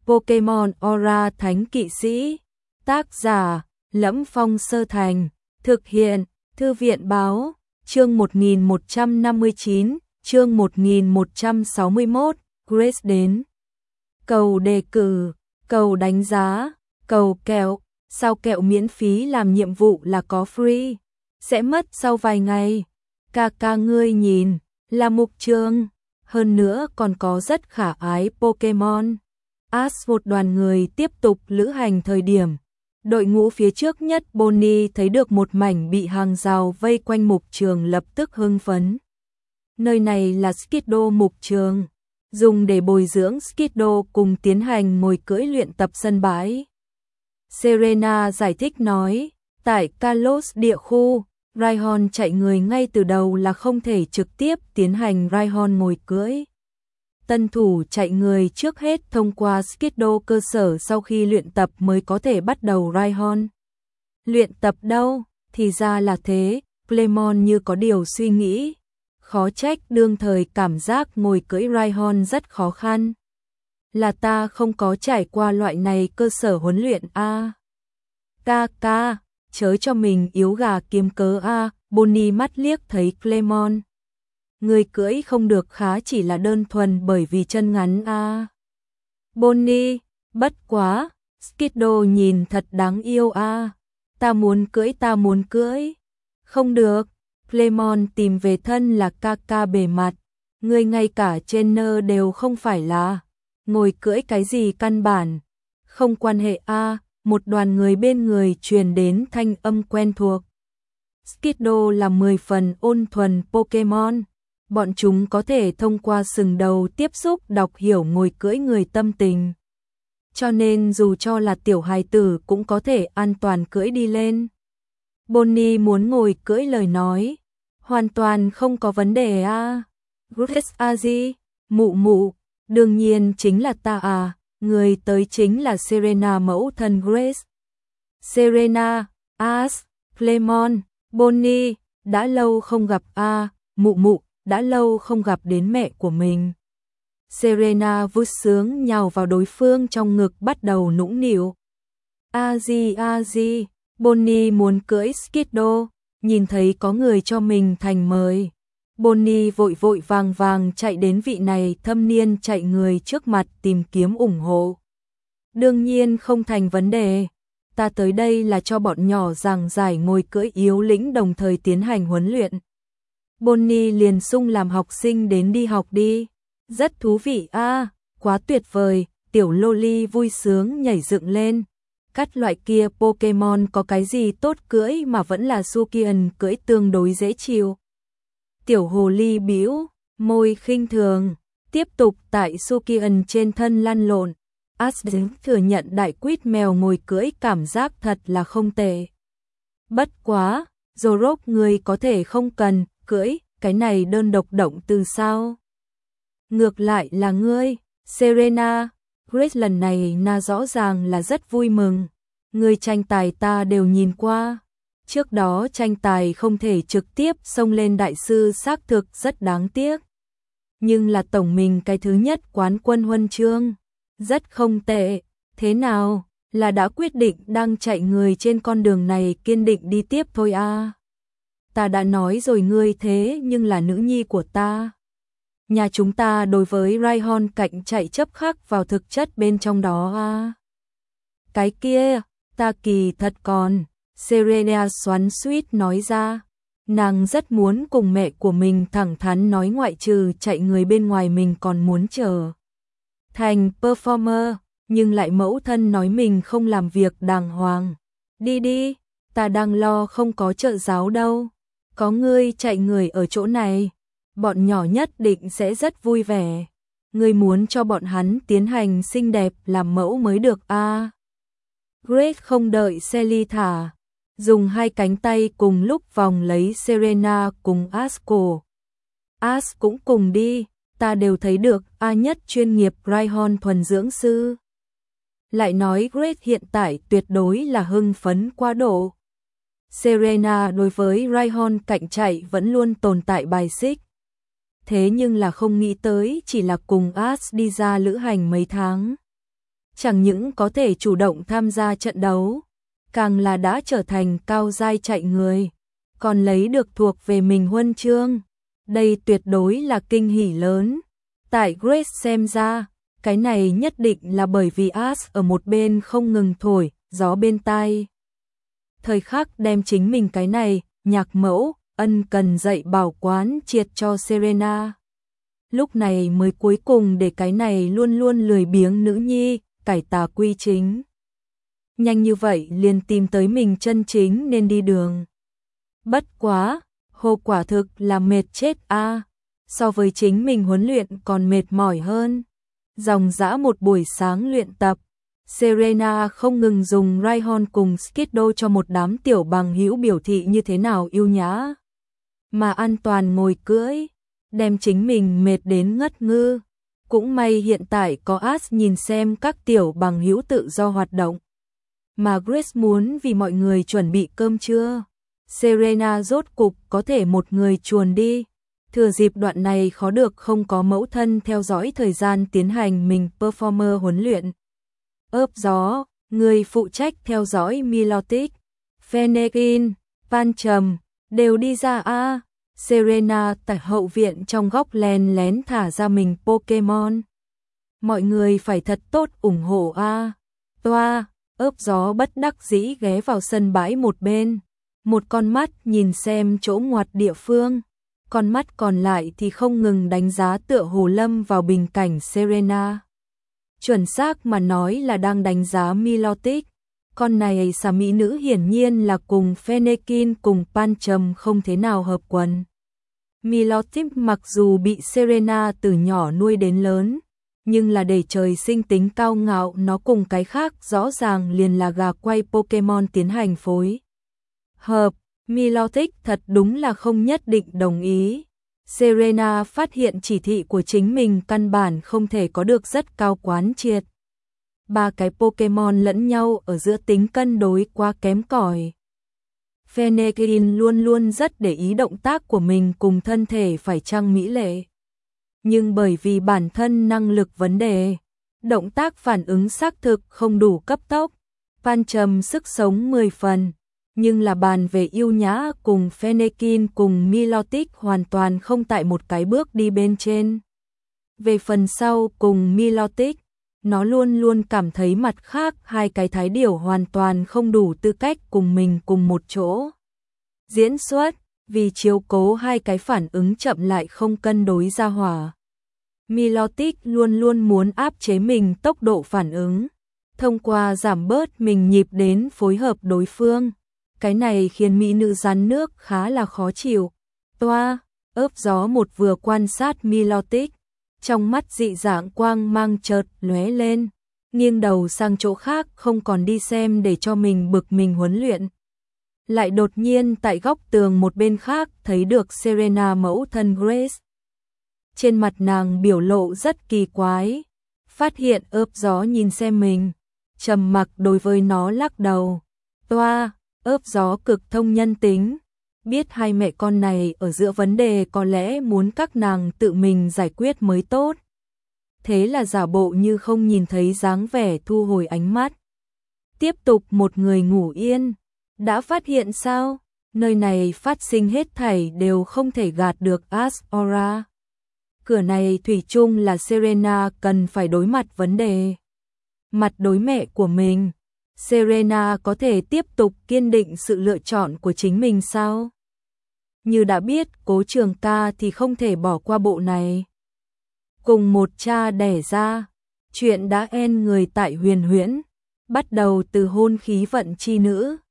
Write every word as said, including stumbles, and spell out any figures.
Pokemon Aura Thánh Kỵ Sĩ. Tác giả: Lẫm Phong Sơ Thành. Thực hiện: Thư viện Báo. Chương một nghìn một trăm năm mươi chín, chương một nghìn một trăm sáu mươi mốt, Grace đến. Cầu đề cử, cầu đánh giá, cầu kẹo, sao kẹo miễn phí làm nhiệm vụ là có free, sẽ mất sau vài ngày. Ca ca ngươi nhìn, là mục trường, hơn nữa còn có rất khả ái Pokemon. Ash một đoàn người tiếp tục lữ hành thời điểm. Đội ngũ phía trước nhất Bonnie thấy được một mảnh bị hàng rào vây quanh mục trường lập tức hưng phấn. Nơi này là Skidoo mục trường, dùng để bồi dưỡng Skidoo cùng tiến hành mồi cưỡi luyện tập sân bãi. Serena giải thích nói, tại Kalos địa khu, Rhyhorn chạy người ngay từ đầu là không thể trực tiếp tiến hành Rhyhorn mồi cưỡi. Tân thủ chạy người trước hết thông qua Skidoo cơ sở sau khi luyện tập mới có thể bắt đầu Rhyhorn. Luyện tập đâu? Thì ra là thế, Clemon như có điều suy nghĩ. Khó trách đương thời cảm giác ngồi cưỡi Rhyhorn rất khó khăn. Là ta không có trải qua loại này cơ sở huấn luyện a. À. Ca ca, chớ cho mình yếu gà kiếm cớ a. À. Bonnie mắt liếc thấy Clemon. Người cưỡi không được khá chỉ là đơn thuần bởi vì chân ngắn a. À. Bonnie, bất quá, Skidoo nhìn thật đáng yêu a. À. Ta muốn cưỡi ta muốn cưỡi. Không được, Clemon tìm về thân là ca ca bề mặt. Người ngay cả trainer đều không phải là. Ngồi cưỡi cái gì căn bản. Không quan hệ a. À. Một đoàn người bên người truyền đến thanh âm quen thuộc. Skidoo là mười phần ôn thuần Pokemon. Bọn chúng có thể thông qua sừng đầu tiếp xúc đọc hiểu ngồi cưỡi người tâm tình. Cho nên dù cho là tiểu hài tử cũng có thể an toàn cưỡi đi lên. Bonnie muốn ngồi cưỡi lời nói. Hoàn toàn không có vấn đề a. Grace a gì? Mụ mụ, đương nhiên chính là ta à. Người tới chính là Serena mẫu thân Grace. Serena, Ash, Clemon, Bonnie, đã lâu không gặp a. Mụ mụ, đã lâu không gặp đến mẹ của mình. Serena vui sướng nhào vào đối phương trong ngực bắt đầu nũng nịu. A gì a gì, Bonnie muốn cưỡi Skidoo, nhìn thấy có người cho mình thành mời. Bonnie vội vội vàng vàng chạy đến vị này thâm niên chạy người trước mặt tìm kiếm ủng hộ. Đương nhiên không thành vấn đề, ta tới đây là cho bọn nhỏ giảng giải ngồi cưỡi yếu lĩnh đồng thời tiến hành huấn luyện. Bonnie liền sung làm học sinh đến đi học đi. Rất thú vị a, à, quá tuyệt vời, tiểu loli vui sướng nhảy dựng lên. Cắt loại kia Pokemon có cái gì tốt cưỡi mà vẫn là Sukian cưỡi tương đối dễ chịu. Tiểu hồ ly bĩu môi khinh thường, tiếp tục tại Sukian trên thân lăn lộn. Ash thừa nhận đại quýt mèo ngồi cưỡi cảm giác thật là không tệ. Bất quá, Zorok người có thể không cần cưỡi, cái này đơn độc động từ sao? Ngược lại là ngươi, Serena, Grace lần này na rõ ràng là rất vui mừng. Ngươi tranh tài ta đều nhìn qua. Trước đó tranh tài không thể trực tiếp xông lên đại sư xác thực rất đáng tiếc. Nhưng là tổng mình cái thứ nhất quán quân huân chương. Rất không tệ, thế nào, là đã quyết định đang chạy người trên con đường này kiên định đi tiếp thôi à. Ta đã nói rồi ngươi thế nhưng là nữ nhi của ta. Nhà chúng ta đối với Rhyhorn cạnh chạy chấp khắc vào thực chất bên trong đó à. Cái kia, ta kỳ thật còn, Serena xoắn suýt nói ra. Nàng rất muốn cùng mẹ của mình thẳng thắn nói ngoại trừ chạy người bên ngoài mình còn muốn trở thành performer, nhưng lại mẫu thân nói mình không làm việc đàng hoàng. Đi đi, ta đang lo không có trợ giáo đâu. Có ngươi chạy người ở chỗ này, bọn nhỏ nhất định sẽ rất vui vẻ. Ngươi muốn cho bọn hắn tiến hành xinh đẹp làm mẫu mới được a. À. Grace không đợi Sally thả, dùng hai cánh tay cùng lúc vòng lấy Serena cùng Ash cổ. Ash cũng cùng đi, ta đều thấy được A nhất chuyên nghiệp Rhyhorn thuần dưỡng sư. Lại nói Grace hiện tại tuyệt đối là hưng phấn quá độ. Serena đối với Rhyhorn cạnh chạy vẫn luôn tồn tại bài xích. Thế nhưng là không nghĩ tới chỉ là cùng Ash đi ra lữ hành mấy tháng. chẳng những có thể chủ động tham gia trận đấu, càng là đã trở thành cao giai chạy người, còn lấy được thuộc về mình huân chương. Đây tuyệt đối là kinh hỉ lớn. Tại Grace xem ra, cái này nhất định là bởi vì Ash ở một bên không ngừng thổi gió bên tai. Thời khắc đem chính mình cái này, nhạc mẫu, ân cần dạy bảo quán triệt cho Serena. Lúc này mới cuối cùng để cái này luôn luôn lười biếng nữ nhi, cải tà quy chính. Nhanh như vậy liền tìm tới mình chân chính nên đi đường. Bất quá, hồ quả thực là mệt chết a, so với chính mình huấn luyện còn mệt mỏi hơn. Dòng dã một buổi sáng luyện tập, Serena không ngừng dùng Rhyhorn cùng Skiddo cho một đám tiểu bằng hữu biểu thị như thế nào yêu nhã, mà an toàn ngồi cưỡi, đem chính mình mệt đến ngất ngư. Cũng may hiện tại có Ash nhìn xem các tiểu bằng hữu tự do hoạt động, mà Grace muốn vì mọi người chuẩn bị cơm trưa. Serena rốt cục có thể một người chuồn đi, thừa dịp đoạn này khó được không có mẫu thân theo dõi thời gian tiến hành mình performer huấn luyện. Ớp gió, người phụ trách theo dõi Milotic, Fennekin, Pancham đều đi ra a. Serena tại hậu viện trong góc lén lén thả ra mình Pokemon. Mọi người phải thật tốt ủng hộ a. Toa, ớp gió bất đắc dĩ ghé vào sân bãi một bên, một con mắt nhìn xem chỗ ngoặt địa phương, con mắt còn lại thì không ngừng đánh giá tựa hồ lâm vào bình cảnh Serena. Chuẩn xác mà nói là đang đánh giá Milotic. Con này xà mỹ nữ hiển nhiên là cùng Fennekin cùng Pancham không thế nào hợp quần. Milotic mặc dù bị Serena từ nhỏ nuôi đến lớn, nhưng là để trời sinh tính cao ngạo, nó cùng cái khác rõ ràng liền là gà quay Pokemon tiến hành phối hợp. Milotic thật đúng là không nhất định đồng ý. Serena phát hiện chỉ thị của chính mình căn bản không thể có được rất cao quán triệt. Ba cái Pokemon lẫn nhau ở giữa tính cân đối quá kém cỏi. Fennekin luôn luôn rất để ý động tác của mình cùng thân thể phải chăng mỹ lệ. Nhưng bởi vì bản thân năng lực vấn đề, động tác phản ứng xác thực không đủ cấp tốc. Pancham sức sống mười phần, nhưng là bàn về yêu nhã cùng Fennekin cùng Milotic hoàn toàn không tại một cái bước đi bên trên. Về phần sau cùng Milotic, nó luôn luôn cảm thấy mặt khác hai cái thái điểu hoàn toàn không đủ tư cách cùng mình cùng một chỗ diễn xuất, vì chiếu cố hai cái phản ứng chậm lại không cân đối ra hỏa. Milotic luôn luôn muốn áp chế mình tốc độ phản ứng, thông qua giảm bớt mình nhịp đến phối hợp đối phương. Cái này khiến mỹ nữ rắn nước khá là khó chịu. Toa, ớp gió một vừa quan sát Milotic, trong mắt dị dạng quang mang chợt lóe lên, nghiêng đầu sang chỗ khác không còn đi xem để cho mình bực mình huấn luyện. Lại đột nhiên tại góc tường một bên khác thấy được Serena mẫu thân Grace. Trên mặt nàng biểu lộ rất kỳ quái, phát hiện ớp gió nhìn xem mình, trầm mặc đối với nó lắc đầu. Toa, ớp gió cực thông nhân tính, biết hai mẹ con này ở giữa vấn đề có lẽ muốn các nàng tự mình giải quyết mới tốt. Thế là giả bộ như không nhìn thấy dáng vẻ thu hồi ánh mắt. Tiếp tục một người ngủ yên. Đã phát hiện sao? Nơi này phát sinh hết thảy đều không thể gạt được Ash-Aura. Cửa này thủy chung là Serena cần phải đối mặt vấn đề. Mặt đối mẹ của mình. Serena có thể tiếp tục kiên định sự lựa chọn của chính mình sao? Như đã biết Cố Trường Ca thì không thể bỏ qua bộ này. Cùng một cha đẻ ra, chuyện đã en người tại Huyền Huyễn, bắt đầu từ hôn khí vận chi nữ,